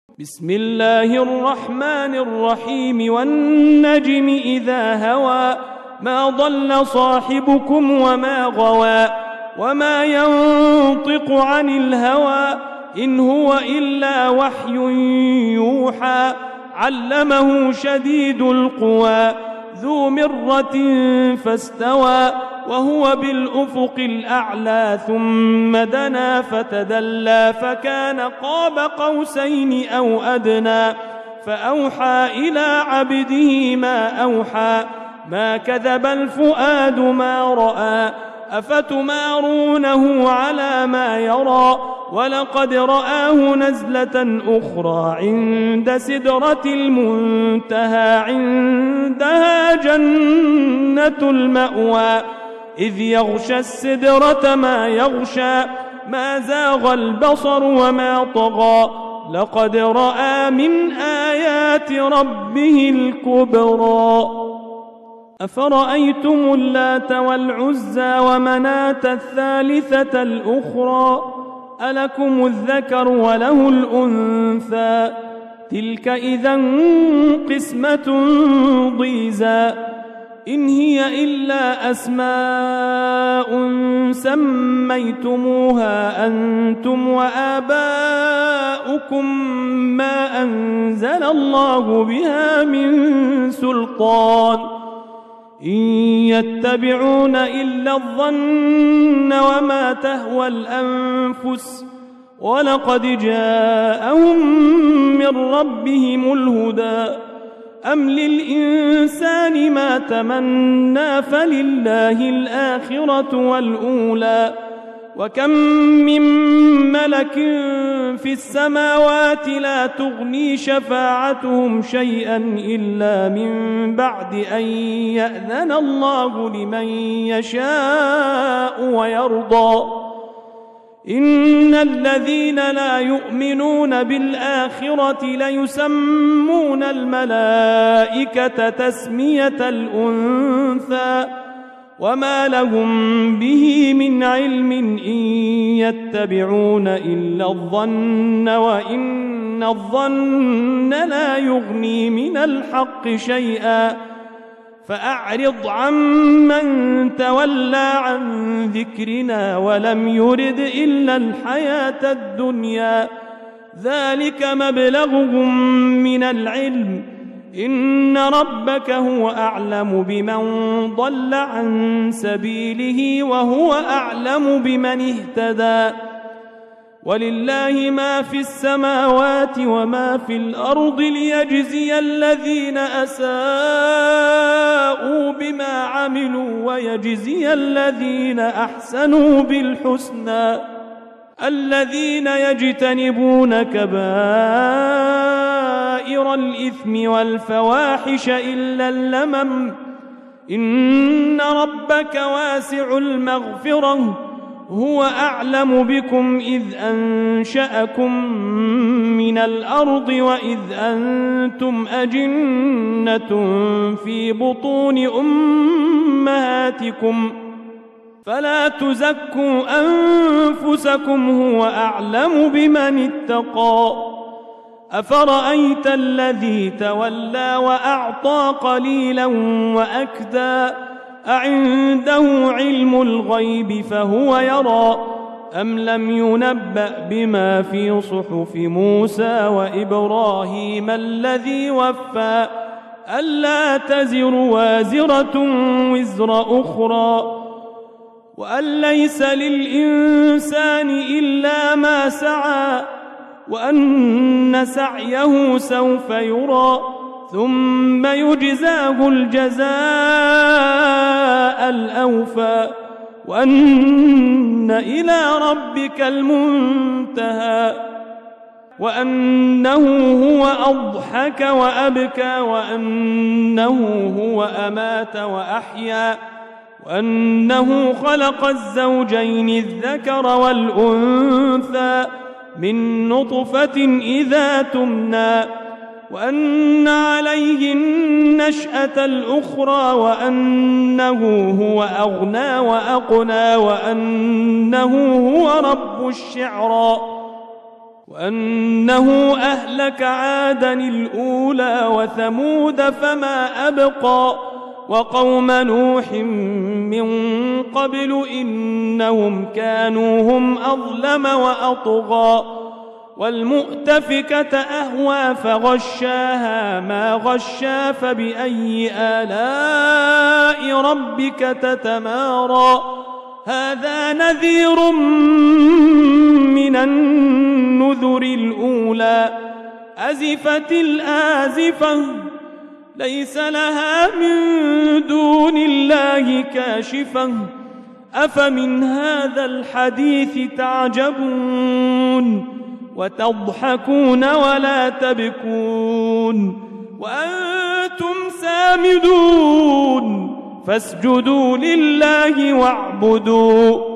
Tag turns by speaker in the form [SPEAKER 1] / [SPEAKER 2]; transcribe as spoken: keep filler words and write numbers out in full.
[SPEAKER 1] بسم الله الرحمن الرحيم والنجم إذا هوى ما ضل صاحبكم وما غوى وما ينطق عن الهوى إن هو إلا وحي يوحى علمه شديد القوى ذو مرة فاستوى وهو بالأفق الأعلى ثم دنا فتدلى فكان قاب قوسين أو أدنى فأوحى إلى عبده ما أوحى ما كذب الفؤاد ما رأى أفتمارونه على ما يرى ولقد رآه نزلة أخرى عند سدرة المنتهى عندها جنة المأوى إذ يغشى السدرة ما يغشى ما زاغ البصر وما طغى لقد رأى من آيات ربه الكبرى أفرأيتم اللات والعزى ومناة الثالثة الأخرى ألكم الذكر وله الأنثى تلك إذا قسمة ضيزى إن هي إلا أسماء سميتموها أنتم وآباؤكم ما أنزل الله بها من سلطان إن يتبعون إلا الظن وما تهوى الأنفس ولقد جاءهم من ربهم الهدى أم للإنسان ما تمنى فلله الآخرة والأولى وكم من ملك في السماوات لا تغني شفاعتهم شيئا إلا من بعد أن يأذن الله لمن يشاء ويرضى إن الذين لا يؤمنون بالآخرة ليسمون الملائكة تسمية الأنثى وما لهم به من علم إن يتبعون إلا الظن وإن الظن لا يغني من الحق شيئا فأعرض عمن تولى عن ذكرنا ولم يرد إلا الحياة الدنيا ذلك مبلغهم من العلم إن ربك هو أعلم بمن ضل عن سبيله وهو أعلم بمن اهتدى ولله ما في السماوات وما في الأرض ليجزي الذين أساءوا بما عملوا ويجزي الذين أحسنوا بالحسنى الذين يجتنبون كبائر الإثم والفواحش إلا اللمم إن ربك واسع المغفرة هو أعلم بكم إذ أنشأكم من الأرض وإذ أنتم أجنة في بطون أمهاتكم فلا تزكوا أنفسكم هو أعلم بمن اتقى أفرأيت الذي تولى وأعطى قليلا وأكدى أعنده علم الغيب فهو يرى أم لم ينبأ بما في صحف موسى وإبراهيم الذي وفى ألا تزر وازرة وزر أخرى وأن ليس للإنسان إلا ما سعى وأن سعيه سوف يرى ثم يجزاه الجزاء الأوفى وأن إلى ربك المنتهى وأنه هو أضحك وأبكى وأنه هو أمات وأحيا وأنه خلق الزوجين الذكر والأنثى من نطفة إذا تمنى وأن عليه النشأة الأخرى وأنه هو أغنى وأقنى وأنه هو رب الشعرى وأنه أهلك عادا الأولى وثمود فما أبقى وقوم نوح من قبل إنهم كانوا هم أظلم وأطغى والمؤتفكة أهوى فغشاها ما غشا فبأي آلاء ربك تتمارى هذا نذير من النذر الأولى أزفت الآزفة ليس لها من دون الله كاشفة أفمن هذا الحديث تعجبون وتضحكون ولا تبكون وأنتم سامدون فاسجدوا لله واعبدوا